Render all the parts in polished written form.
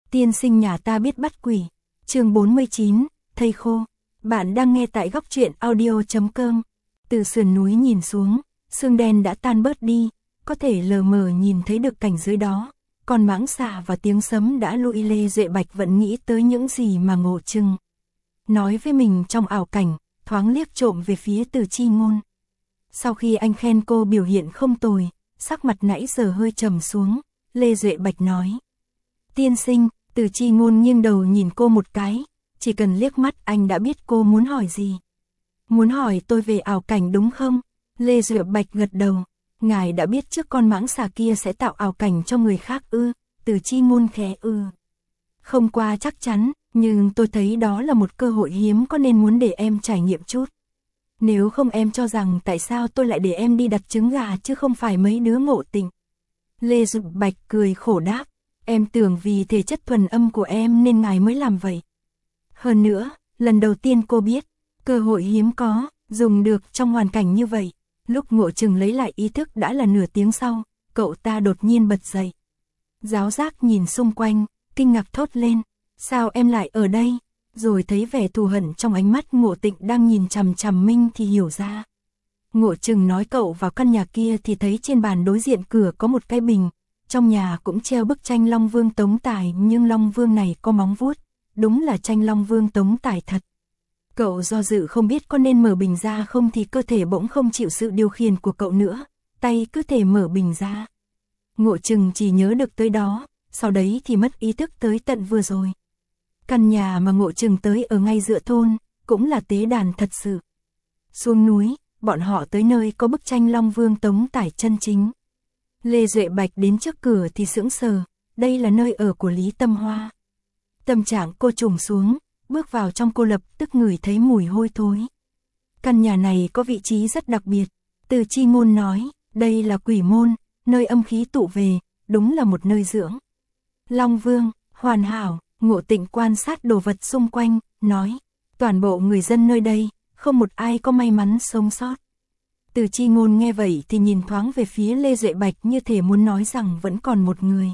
Tiên sinh nhà ta biết bắt quỷ. Chương 49, thây khô. Bạn đang nghe tại góc truyện audio.com. Từ sườn núi nhìn xuống, sương đen đã tan bớt đi, có thể lờ mờ nhìn thấy được cảnh dưới đó. Còn mãng xà và tiếng sấm đã lui. Lê Duệ Bạch vẫn nghĩ tới những gì mà Ngộ Trừng nói với mình trong ảo cảnh, thoáng liếc trộm về phía Từ Chi Ngôn. Sau khi anh khen cô biểu hiện không tồi, sắc mặt nãy giờ hơi trầm xuống, Lê Duệ Bạch nói: Tiên sinh. Từ Chi Ngôn nghiêng đầu nhìn cô một cái, chỉ cần liếc mắt anh đã biết cô muốn hỏi gì. Muốn hỏi tôi về ảo cảnh đúng không? Lê Duệ Bạch gật đầu. Ngài đã biết trước con mãng xà kia sẽ tạo ảo cảnh cho người khác ư? Từ Chi Ngôn khẽ không qua chắc chắn, nhưng tôi thấy đó là một cơ hội hiếm có nên muốn để em trải nghiệm chút. Nếu không em cho rằng tại sao tôi lại để em đi đặt trứng gà chứ không phải mấy đứa Ngộ Tịnh. Lê Duệ Bạch cười khổ đáp: Em tưởng vì thể chất thuần âm của em nên ngài mới làm vậy. Hơn nữa, lần đầu tiên cô biết, cơ hội hiếm có, dùng được trong hoàn cảnh như vậy. Lúc Ngộ Trừng lấy lại ý thức đã là nửa tiếng sau, cậu ta đột nhiên bật dậy. Giáo giác nhìn xung quanh, kinh ngạc thốt lên: Sao em lại ở đây? Rồi thấy vẻ thù hận trong ánh mắt Ngộ Tịnh đang nhìn chằm chằm mình thì hiểu ra. Ngộ Trừng nói cậu vào căn nhà kia thì thấy trên bàn đối diện cửa có một cái bình. Trong nhà cũng treo bức tranh Long Vương Tống Tài, nhưng Long Vương này có móng vuốt, đúng là tranh Long Vương Tống Tài thật. Cậu do dự không biết có nên mở bình ra không thì cơ thể bỗng không chịu sự điều khiển của cậu nữa, tay cứ thể mở bình ra. Ngộ Trừng chỉ nhớ được tới đó, sau đấy thì mất ý thức tới tận vừa rồi. Căn nhà mà Ngộ Trừng tới ở ngay giữa thôn, cũng là tế đàn thật sự. Xuống núi, bọn họ tới nơi có bức tranh Long Vương Tống Tài chân chính. Lê Duệ Bạch đến trước cửa thì sững sờ, đây là nơi ở của Lý Tâm Hoa. Tâm trạng cô trùng xuống, bước vào trong cô lập tức ngửi thấy mùi hôi thối. Căn nhà này có vị trí rất đặc biệt, Từ Chi Ngôn nói, đây là quỷ môn, nơi âm khí tụ về, đúng là một nơi dưỡng Long Vương, hoàn hảo. Ngộ Tịnh quan sát đồ vật xung quanh, nói, toàn bộ người dân nơi đây, không một ai có may mắn sống sót. Từ Chi Ngôn nghe vậy thì nhìn thoáng về phía Lê Duệ Bạch như thể muốn nói rằng vẫn còn một người.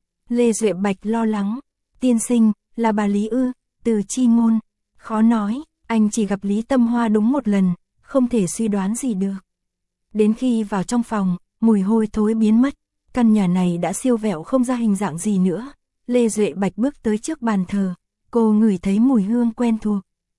Lê Duệ Bạch lo lắng: Tiên sinh, là bà Lý ư? Từ Chi Ngôn: Khó nói, anh chỉ gặp Lý Tâm Hoa đúng một lần, không thể suy đoán gì được. Đến khi vào trong phòng, mùi hôi thối biến mất, căn nhà này đã siêu vẹo không ra hình dạng gì nữa. Lê Duệ Bạch bước tới trước bàn thờ, cô ngửi thấy mùi hương quen thuộc.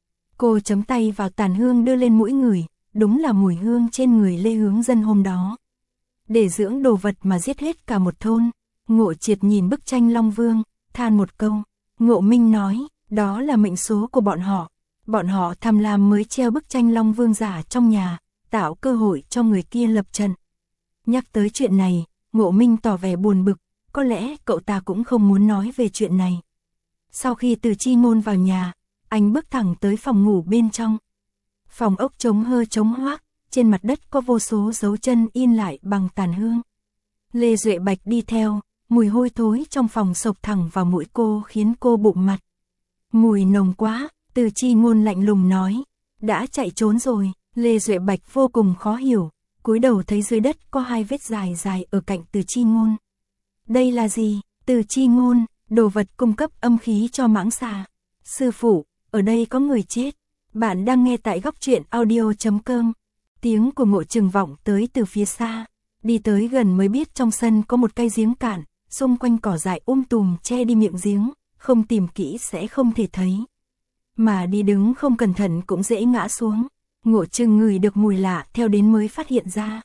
Cô chấm tay vào tàn hương đưa lên mũi ngửi, đúng là mùi hương trên người Lê Hướng Dân hôm đó. Để dưỡng đồ vật mà giết hết cả một thôn. Ngộ Triệt nhìn bức tranh Long Vương, than một câu. Ngộ Minh nói, đó là mệnh số của bọn họ. Bọn họ tham lam mới treo bức tranh Long Vương giả trong nhà, tạo cơ hội cho người kia lập trận. Nhắc tới chuyện này, Ngộ Minh tỏ vẻ buồn bực, có lẽ cậu ta cũng không muốn nói về chuyện này. Sau khi Từ Chi Ngôn vào nhà, anh bước thẳng tới phòng ngủ bên trong. Phòng ốc trống hơ trống hoác, trên mặt đất có vô số dấu chân in lại bằng tàn hương. Lê Duệ Bạch đi theo, mùi hôi thối trong phòng xộc thẳng vào mũi cô khiến cô bụng mặt. Mùi nồng quá, Từ Chi Ngôn lạnh lùng nói, đã chạy trốn rồi. Lê Duệ Bạch vô cùng khó hiểu, cúi đầu thấy dưới đất có hai vết dài dài ở cạnh Từ Chi Ngôn. Đây là gì? Từ Chi Ngôn, đồ vật cung cấp âm khí cho mãng xà. Sư phụ, ở đây có người chết. Bạn đang nghe tại góc truyện audio.com. Tiếng của Ngộ Trừng vọng tới từ phía xa. Đi tới gần mới biết trong sân có một cây giếng cạn, xung quanh cỏ dại tùm che đi miệng giếng, không tìm kỹ sẽ không thể thấy. Mà đi đứng không cẩn thận cũng dễ ngã xuống. Ngộ Trừng ngửi được mùi lạ theo đến mới phát hiện ra.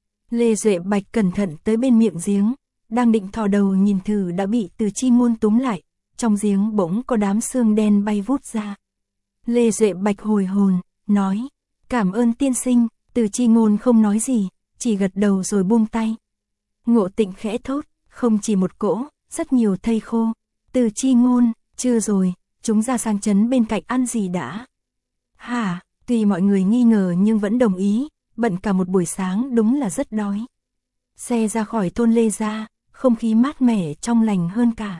Lê Duệ Bạch cẩn thận tới bên miệng giếng, đang định thò đầu nhìn thử đã bị Từ Chi Ngôn túm lại, trong giếng bỗng có đám xương đen bay vút ra. Lê Duệ Bạch hồi hồn, nói, cảm ơn tiên sinh. Từ Chi Ngôn không nói gì, chỉ gật đầu rồi buông tay. Ngộ Tịnh khẽ thốt, không chỉ một cỗ, rất nhiều thây khô. Từ Chi Ngôn, chưa rồi, chúng ra sang trấn bên cạnh ăn gì đã. Hả, tuy mọi người nghi ngờ nhưng vẫn đồng ý, bận cả một buổi sáng đúng là rất đói. Xe ra khỏi thôn Lê ra, không khí mát mẻ trong lành hơn cả.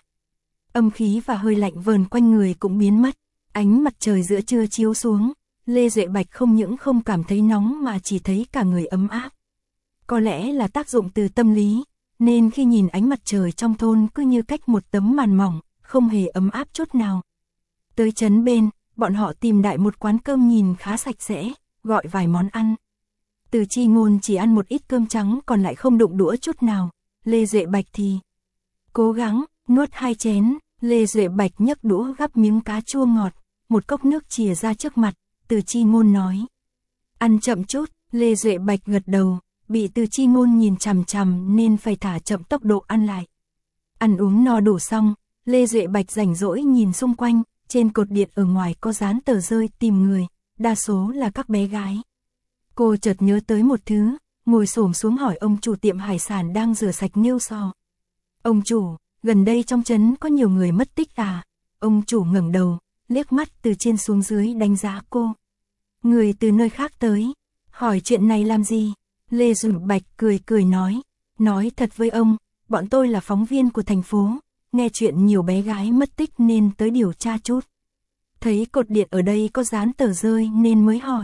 Âm khí và hơi lạnh vờn quanh người cũng biến mất, ánh mặt trời giữa trưa chiếu xuống, Lê Duệ Bạch không những không cảm thấy nóng mà chỉ thấy cả người ấm áp. Có lẽ là tác dụng từ tâm lý, nên khi nhìn ánh mặt trời trong thôn cứ như cách một tấm màn mỏng, không hề ấm áp chút nào. Tới trấn bên, bọn họ tìm đại một quán cơm nhìn khá sạch sẽ, gọi vài món ăn. Từ Chi Ngôn chỉ ăn một ít cơm trắng còn lại không đụng đũa chút nào, Lê Duệ Bạch thì cố gắng nuốt 2 chén. Lê Duệ Bạch nhấc đũa gắp miếng cá chua ngọt, một cốc nước chìa ra trước mặt, Từ Chi Ngôn nói. Ăn chậm chút, Lê Duệ Bạch gật đầu, bị Từ Chi Ngôn nhìn chằm chằm nên phải thả chậm tốc độ ăn lại. Ăn uống no đủ xong, Lê Duệ Bạch rảnh rỗi nhìn xung quanh, trên cột điện ở ngoài có dán tờ rơi tìm người, đa số là các bé gái. Cô chợt nhớ tới một thứ, ngồi xổm xuống hỏi ông chủ tiệm hải sản đang rửa sạch niêu sò. Ông chủ, gần đây trong trấn có nhiều người mất tích à? Ông chủ ngẩng đầu, liếc mắt từ trên xuống dưới đánh giá cô. Người từ nơi khác tới, hỏi chuyện này làm gì? Lê Duệ Bạch cười nói thật với ông, bọn tôi là phóng viên của thành phố, nghe chuyện nhiều bé gái mất tích nên tới điều tra chút. Thấy cột điện ở đây có dán tờ rơi nên mới hỏi.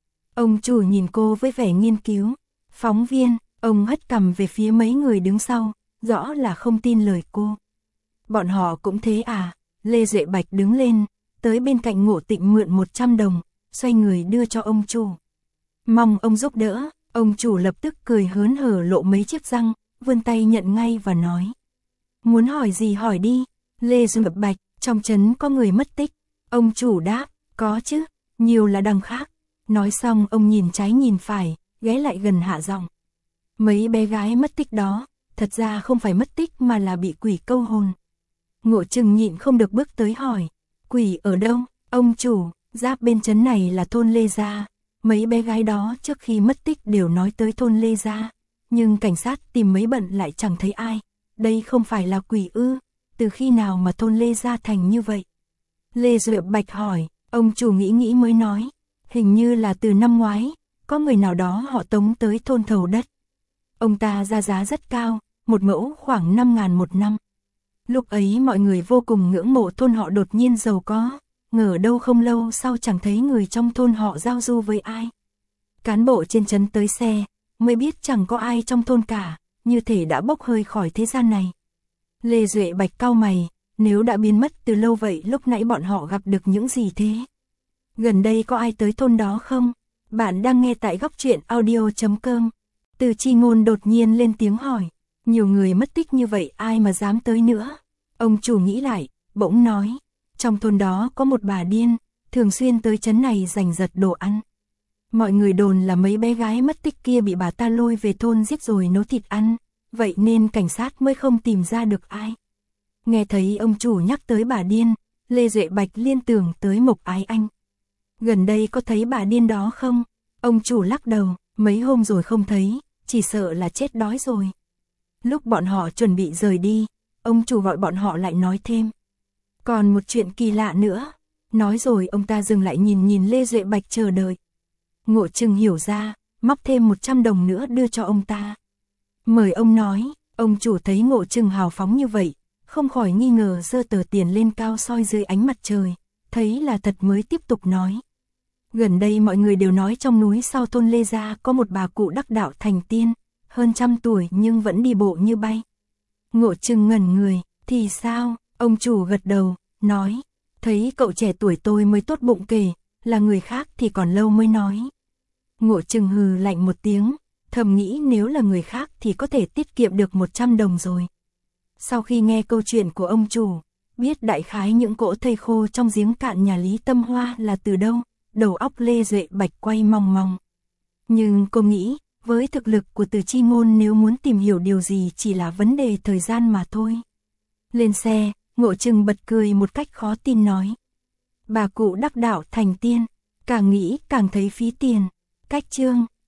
Ông chủ nhìn cô với vẻ nghiên cứu. Phóng viên, ông hất cằm về phía mấy người đứng sau, rõ là không tin lời cô. Bọn họ cũng thế à? Lê Duệ Bạch đứng lên, tới bên cạnh Ngộ Tịnh mượn 100 đồng, xoay người đưa cho ông chủ. Mong ông giúp đỡ. Ông chủ lập tức cười hớn hở lộ mấy chiếc răng, vươn tay nhận ngay và nói. Muốn hỏi gì hỏi đi. Lê Duệ Bạch, trong trấn có người mất tích. Ông chủ đáp, có chứ, nhiều là đằng khác. Nói xong ông nhìn trái nhìn phải, ghé lại gần hạ giọng. Mấy bé gái mất tích đó, thật ra không phải mất tích mà là bị quỷ câu hồn. Ngộ Trừng nhịn không được bước tới hỏi. Quỷ ở đâu? Ông chủ, giáp bên trấn này là thôn Lê Gia. Mấy bé gái đó trước khi mất tích đều nói tới thôn Lê Gia. Nhưng cảnh sát tìm mấy bận lại chẳng thấy ai. Đây không phải là quỷ ư? Từ khi nào mà thôn Lê Gia thành như vậy? Lê Duệ Bạch hỏi. Ông chủ nghĩ mới nói. Hình như là từ năm ngoái, có người nào đó họ tống tới thôn thầu đất. Ông ta ra giá rất cao, một mẫu khoảng 5.000 một năm. Lúc ấy mọi người vô cùng ngưỡng mộ thôn họ đột nhiên giàu có, ngờ đâu không lâu sau chẳng thấy người trong thôn họ giao du với ai. Cán bộ trên trấn tới xe, mới biết chẳng có ai trong thôn cả, như thể đã bốc hơi khỏi thế gian này. Lê Duệ Bạch cau mày, nếu đã biến mất từ lâu vậy lúc nãy bọn họ gặp được những gì thế? Gần đây có ai tới thôn đó không? Bạn đang nghe tại góc truyện audio.com. Từ Chi Ngôn đột nhiên lên tiếng hỏi. Nhiều người mất tích như vậy ai mà dám tới nữa? Ông chủ nghĩ lại, bỗng nói. Trong thôn đó có một bà điên, thường xuyên tới trấn này giành giật đồ ăn. Mọi người đồn là mấy bé gái mất tích kia bị bà ta lôi về thôn giết rồi nấu thịt ăn. Vậy nên cảnh sát mới không tìm ra được ai. Nghe thấy ông chủ nhắc tới bà điên, Lê Duệ Bạch liên tưởng tới Mộc Ái Anh. Gần đây có thấy bà điên đó không? Ông chủ lắc đầu, mấy hôm rồi không thấy, chỉ sợ là chết đói rồi. Lúc bọn họ chuẩn bị rời đi, ông chủ gọi bọn họ lại nói thêm. Còn một chuyện kỳ lạ nữa. Nói rồi ông ta dừng lại nhìn Lê Duệ Bạch chờ đợi. Ngộ Trừng hiểu ra, móc thêm 100 đồng nữa đưa cho ông ta. Mời ông nói, ông chủ thấy Ngộ Trừng hào phóng như vậy, không khỏi nghi ngờ giơ tờ tiền lên cao soi dưới ánh mặt trời, thấy là thật mới tiếp tục nói. Gần đây mọi người đều nói trong núi sau thôn Lê Gia có một bà cụ đắc đạo thành tiên, hơn 100 tuổi nhưng vẫn đi bộ như bay. Ngộ Trừng ngẩn người, thì sao? Ông chủ gật đầu, nói, thấy cậu trẻ tuổi tôi mới tốt bụng kể, là người khác thì còn lâu mới nói. Ngộ Trừng hừ lạnh một tiếng, thầm nghĩ nếu là người khác thì có thể tiết kiệm được 100 đồng rồi. Sau khi nghe câu chuyện của ông chủ, biết đại khái những cỗ thây khô trong giếng cạn nhà Lý Tâm Hoa là từ đâu, đầu óc Lê Duệ Bạch quay mòng mòng. Nhưng cô nghĩ, với thực lực của Từ Chi Ngôn nếu muốn tìm hiểu điều gì chỉ là vấn đề thời gian mà thôi. Lên xe, Ngộ Trừng bật cười một cách khó tin nói. Bà cụ đắc đạo thành tiên, càng nghĩ càng thấy phí tiền. Cách chương,